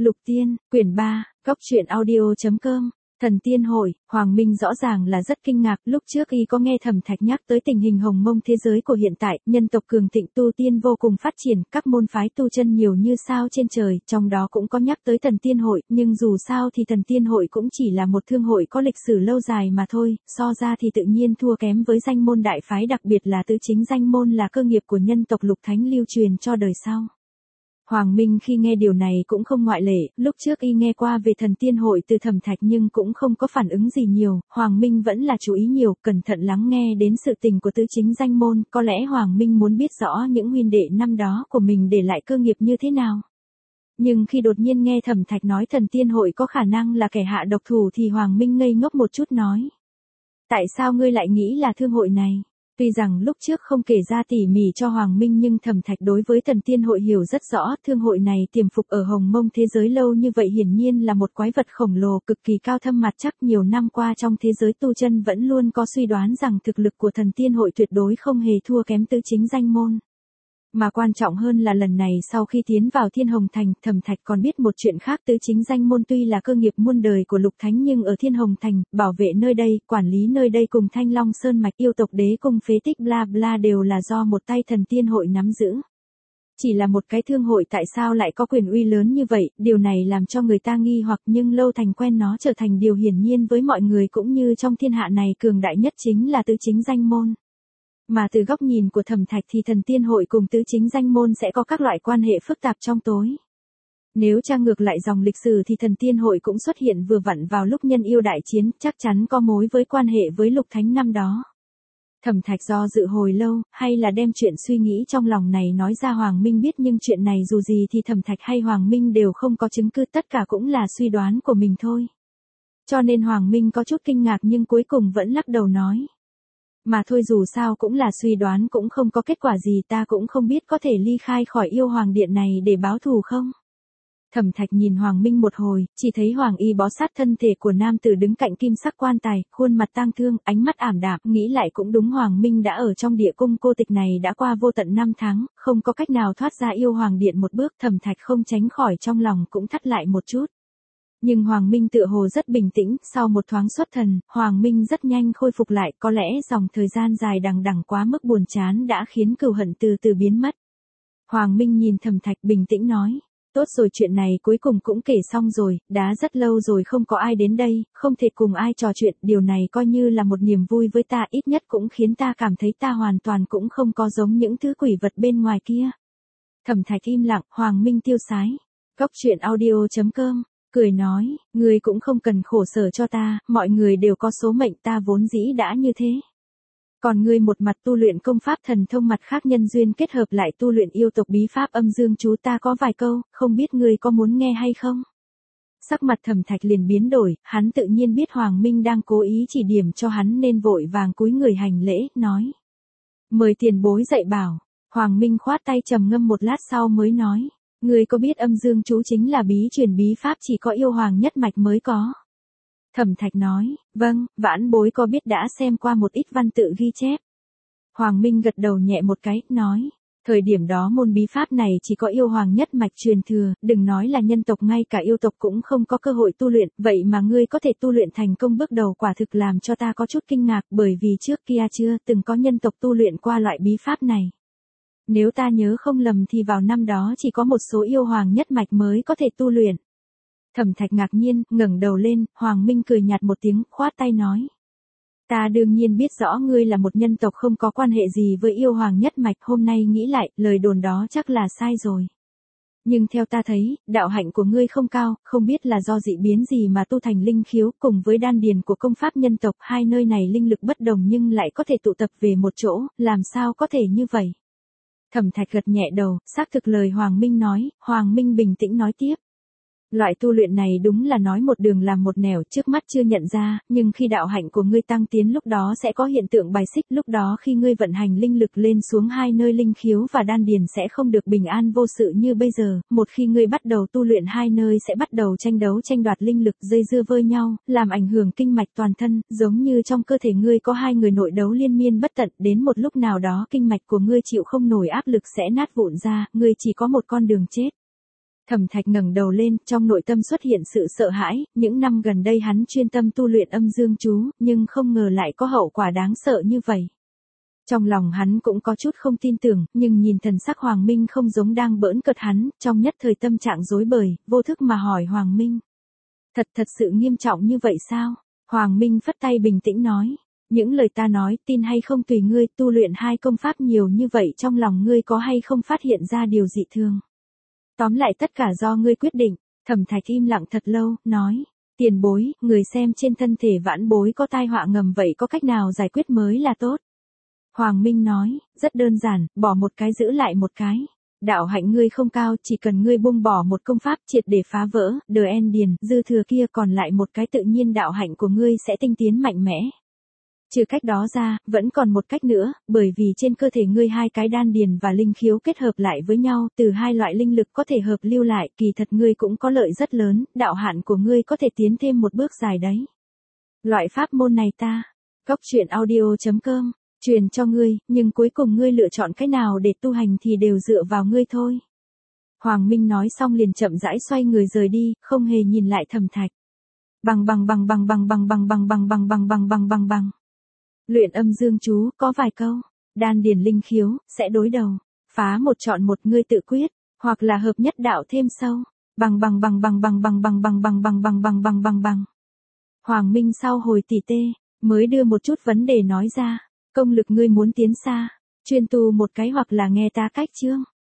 Lục Tiên, quyển 3, góc truyện audio.com. Thần tiên hội, Hoàng Minh rõ ràng là rất kinh ngạc, lúc trước y có nghe Thẩm Thạch nhắc tới tình hình hồng mông thế giới của hiện tại, nhân tộc cường thịnh tu tiên vô cùng phát triển, các môn phái tu chân nhiều như sao trên trời, trong đó cũng có nhắc tới thần tiên hội, nhưng dù sao thì thần tiên hội cũng chỉ là một thương hội có lịch sử lâu dài mà thôi, so ra thì tự nhiên thua kém với danh môn đại phái, đặc biệt là tứ chính danh môn là cơ nghiệp của nhân tộc Lục Thánh lưu truyền cho đời sau. Hoàng Minh khi nghe điều này cũng không ngoại lệ, lúc trước y nghe qua về thần tiên hội từ Thẩm Thạch nhưng cũng không có phản ứng gì nhiều, Hoàng Minh vẫn là chú ý nhiều, cẩn thận lắng nghe đến sự tình của tứ chính danh môn, có lẽ Hoàng Minh muốn biết rõ những huynh đệ năm đó của mình để lại cơ nghiệp như thế nào. Nhưng khi đột nhiên nghe Thẩm Thạch nói thần tiên hội có khả năng là kẻ hạ độc thủ thì Hoàng Minh ngây ngốc một chút nói. Tại sao ngươi lại nghĩ là thương hội này? Tuy rằng lúc trước không kể ra tỉ mỉ cho Hoàng Minh nhưng Thẩm Thạch đối với thần tiên hội hiểu rất rõ, thương hội này tiềm phục ở hồng mông thế giới lâu như vậy hiển nhiên là một quái vật khổng lồ cực kỳ cao thâm mặt chắc, nhiều năm qua trong thế giới tu chân vẫn luôn có suy đoán rằng thực lực của thần tiên hội tuyệt đối không hề thua kém tứ chính danh môn. Mà quan trọng hơn là lần này sau khi tiến vào Thiên Hồng Thành, Thẩm Thạch còn biết một chuyện khác, tứ chính danh môn tuy là cơ nghiệp muôn đời của Lục Thánh nhưng ở Thiên Hồng Thành, bảo vệ nơi đây, quản lý nơi đây cùng Thanh Long Sơn Mạch, yêu tộc đế cung phế tích bla bla đều là do một tay thần tiên hội nắm giữ. Chỉ là một cái thương hội tại sao lại có quyền uy lớn như vậy, điều này làm cho người ta nghi hoặc, nhưng lâu thành quen nó trở thành điều hiển nhiên với mọi người, cũng như trong thiên hạ này cường đại nhất chính là tứ chính danh môn. Mà từ góc nhìn của Thẩm Thạch thì thần tiên hội cùng tứ chính danh môn sẽ có các loại quan hệ phức tạp trong tối. Nếu tra ngược lại dòng lịch sử thì thần tiên hội cũng xuất hiện vừa vặn vào lúc nhân yêu đại chiến, chắc chắn có mối với quan hệ với Lục Thánh năm đó. Thẩm Thạch do dự hồi lâu, hay là đem chuyện suy nghĩ trong lòng này nói ra Hoàng Minh biết, nhưng chuyện này dù gì thì Thẩm Thạch hay Hoàng Minh đều không có chứng cứ, tất cả cũng là suy đoán của mình thôi. Cho nên Hoàng Minh có chút kinh ngạc nhưng cuối cùng vẫn lắc đầu nói. Mà thôi, dù sao cũng là suy đoán, cũng không có kết quả gì, ta cũng không biết có thể ly khai khỏi yêu hoàng điện này để báo thù không. Thẩm Thạch nhìn Hoàng Minh một hồi, chỉ thấy Hoàng y bó sát thân thể của nam tử đứng cạnh kim sắc quan tài, khuôn mặt tang thương, ánh mắt ảm đạm, nghĩ lại cũng đúng, Hoàng Minh đã ở trong địa cung cô tịch này đã qua vô tận 5 tháng, không có cách nào thoát ra yêu hoàng điện một bước, Thẩm Thạch không tránh khỏi trong lòng cũng thắt lại một chút. Nhưng Hoàng Minh tựa hồ rất bình tĩnh, sau một thoáng xuất thần, Hoàng Minh rất nhanh khôi phục lại, có lẽ dòng thời gian dài đằng đẵng quá mức buồn chán đã khiến cừu hận từ từ biến mất. Hoàng Minh nhìn Thẩm Thạch bình tĩnh nói, tốt rồi, chuyện này cuối cùng cũng kể xong rồi, đã rất lâu rồi không có ai đến đây, không thể cùng ai trò chuyện, điều này coi như là một niềm vui với ta, ít nhất cũng khiến ta cảm thấy ta hoàn toàn cũng không có giống những thứ quỷ vật bên ngoài kia. Thẩm Thạch im lặng, Hoàng Minh tiêu sái. Góc truyện audio.com. Cười nói, ngươi cũng không cần khổ sở cho ta, mọi người đều có số mệnh, ta vốn dĩ đã như thế. Còn ngươi một mặt tu luyện công pháp thần thông, mặt khác nhân duyên kết hợp lại tu luyện yêu tộc bí pháp âm dương chú, ta có vài câu, không biết ngươi có muốn nghe hay không? Sắc mặt Thẩm Thạch liền biến đổi, hắn tự nhiên biết Hoàng Minh đang cố ý chỉ điểm cho hắn nên vội vàng cúi người hành lễ, nói. Mời tiền bối dạy bảo. Hoàng Minh khoát tay trầm ngâm một lát sau mới nói. Ngươi có biết âm dương chú chính là bí truyền bí pháp chỉ có yêu hoàng nhất mạch mới có? Thẩm Thạch nói, vâng, vãn bối có biết, đã xem qua một ít văn tự ghi chép. Hoàng Minh gật đầu nhẹ một cái, nói, thời điểm đó môn bí pháp này chỉ có yêu hoàng nhất mạch truyền thừa, đừng nói là nhân tộc, ngay cả yêu tộc cũng không có cơ hội tu luyện, vậy mà ngươi có thể tu luyện thành công bước đầu quả thực làm cho ta có chút kinh ngạc, bởi vì trước kia chưa từng có nhân tộc tu luyện qua loại bí pháp này. Nếu ta nhớ không lầm thì vào năm đó chỉ có một số yêu hoàng nhất mạch mới có thể tu luyện. Thẩm Thạch ngạc nhiên, ngẩng đầu lên, Hoàng Minh cười nhạt một tiếng, khoát tay nói. Ta đương nhiên biết rõ ngươi là một nhân tộc không có quan hệ gì với yêu hoàng nhất mạch, hôm nay nghĩ lại, lời đồn đó chắc là sai rồi. Nhưng theo ta thấy, đạo hạnh của ngươi không cao, không biết là do dị biến gì mà tu thành linh khiếu, cùng với đan điền của công pháp nhân tộc, hai nơi này linh lực bất đồng nhưng lại có thể tụ tập về một chỗ, làm sao có thể như vậy? Thẩm Thạch gật nhẹ đầu, xác thực lời Hoàng Minh nói, Hoàng Minh bình tĩnh nói tiếp. Loại tu luyện này đúng là nói một đường làm một nẻo, trước mắt chưa nhận ra, nhưng khi đạo hạnh của ngươi tăng tiến lúc đó sẽ có hiện tượng bài xích, lúc đó khi ngươi vận hành linh lực lên xuống hai nơi linh khiếu và đan điền sẽ không được bình an vô sự như bây giờ, một khi ngươi bắt đầu tu luyện hai nơi sẽ bắt đầu tranh đấu tranh đoạt linh lực, dây dưa với nhau, làm ảnh hưởng kinh mạch toàn thân, giống như trong cơ thể ngươi có hai người nội đấu liên miên bất tận, đến một lúc nào đó kinh mạch của ngươi chịu không nổi áp lực sẽ nát vụn ra, ngươi chỉ có một con đường chết. Thẩm Thạch ngẩng đầu lên, trong nội tâm xuất hiện sự sợ hãi, những năm gần đây hắn chuyên tâm tu luyện âm dương chú, nhưng không ngờ lại có hậu quả đáng sợ như vậy. Trong lòng hắn cũng có chút không tin tưởng, nhưng nhìn thần sắc Hoàng Minh không giống đang bỡn cợt hắn, trong nhất thời tâm trạng rối bời, vô thức mà hỏi Hoàng Minh. Thật sự nghiêm trọng như vậy sao? Hoàng Minh phất tay bình tĩnh nói. Những lời ta nói, tin hay không tùy ngươi, tu luyện 2 công pháp nhiều như vậy trong lòng ngươi có hay không phát hiện ra điều dị thường. Tóm lại tất cả do ngươi quyết định. Thẩm Thạch im lặng thật lâu, nói. Tiền bối, người xem trên thân thể vãn bối có tai họa ngầm vậy có cách nào giải quyết mới là tốt. Hoàng Minh nói, rất đơn giản, bỏ một cái giữ lại một cái. Đạo hạnh ngươi không cao, chỉ cần ngươi buông bỏ một công pháp triệt để phá vỡ, The Endian, dư thừa kia còn lại một cái tự nhiên đạo hạnh của ngươi sẽ tinh tiến mạnh mẽ. Trừ cách đó ra, vẫn còn một cách nữa, bởi vì trên cơ thể ngươi 2 cái đan điền và linh khiếu kết hợp lại với nhau, từ 2 loại linh lực có thể hợp lưu lại, kỳ thật ngươi cũng có lợi rất lớn, đạo hạn của ngươi có thể tiến thêm một bước dài đấy. Loại pháp môn này ta, coctruyện.audio.com, truyền cho ngươi, nhưng cuối cùng ngươi lựa chọn cái nào để tu hành thì đều dựa vào ngươi thôi. Hoàng Minh nói xong liền chậm rãi xoay người rời đi, không hề nhìn lại Thẩm Thạch. Bằng. Luyện âm dương chú, có vài câu. Đan điền linh khiếu, sẽ đối đầu. Phá một chọn một ngươi tự quyết, hoặc là hợp nhất đạo thêm sâu. Bằng. Hoàng Minh sau hồi tỉ tê, mới đưa một chút vấn đề nói ra. Công lực ngươi muốn tiến xa, chuyên tu một cái hoặc là nghe ta cách chương.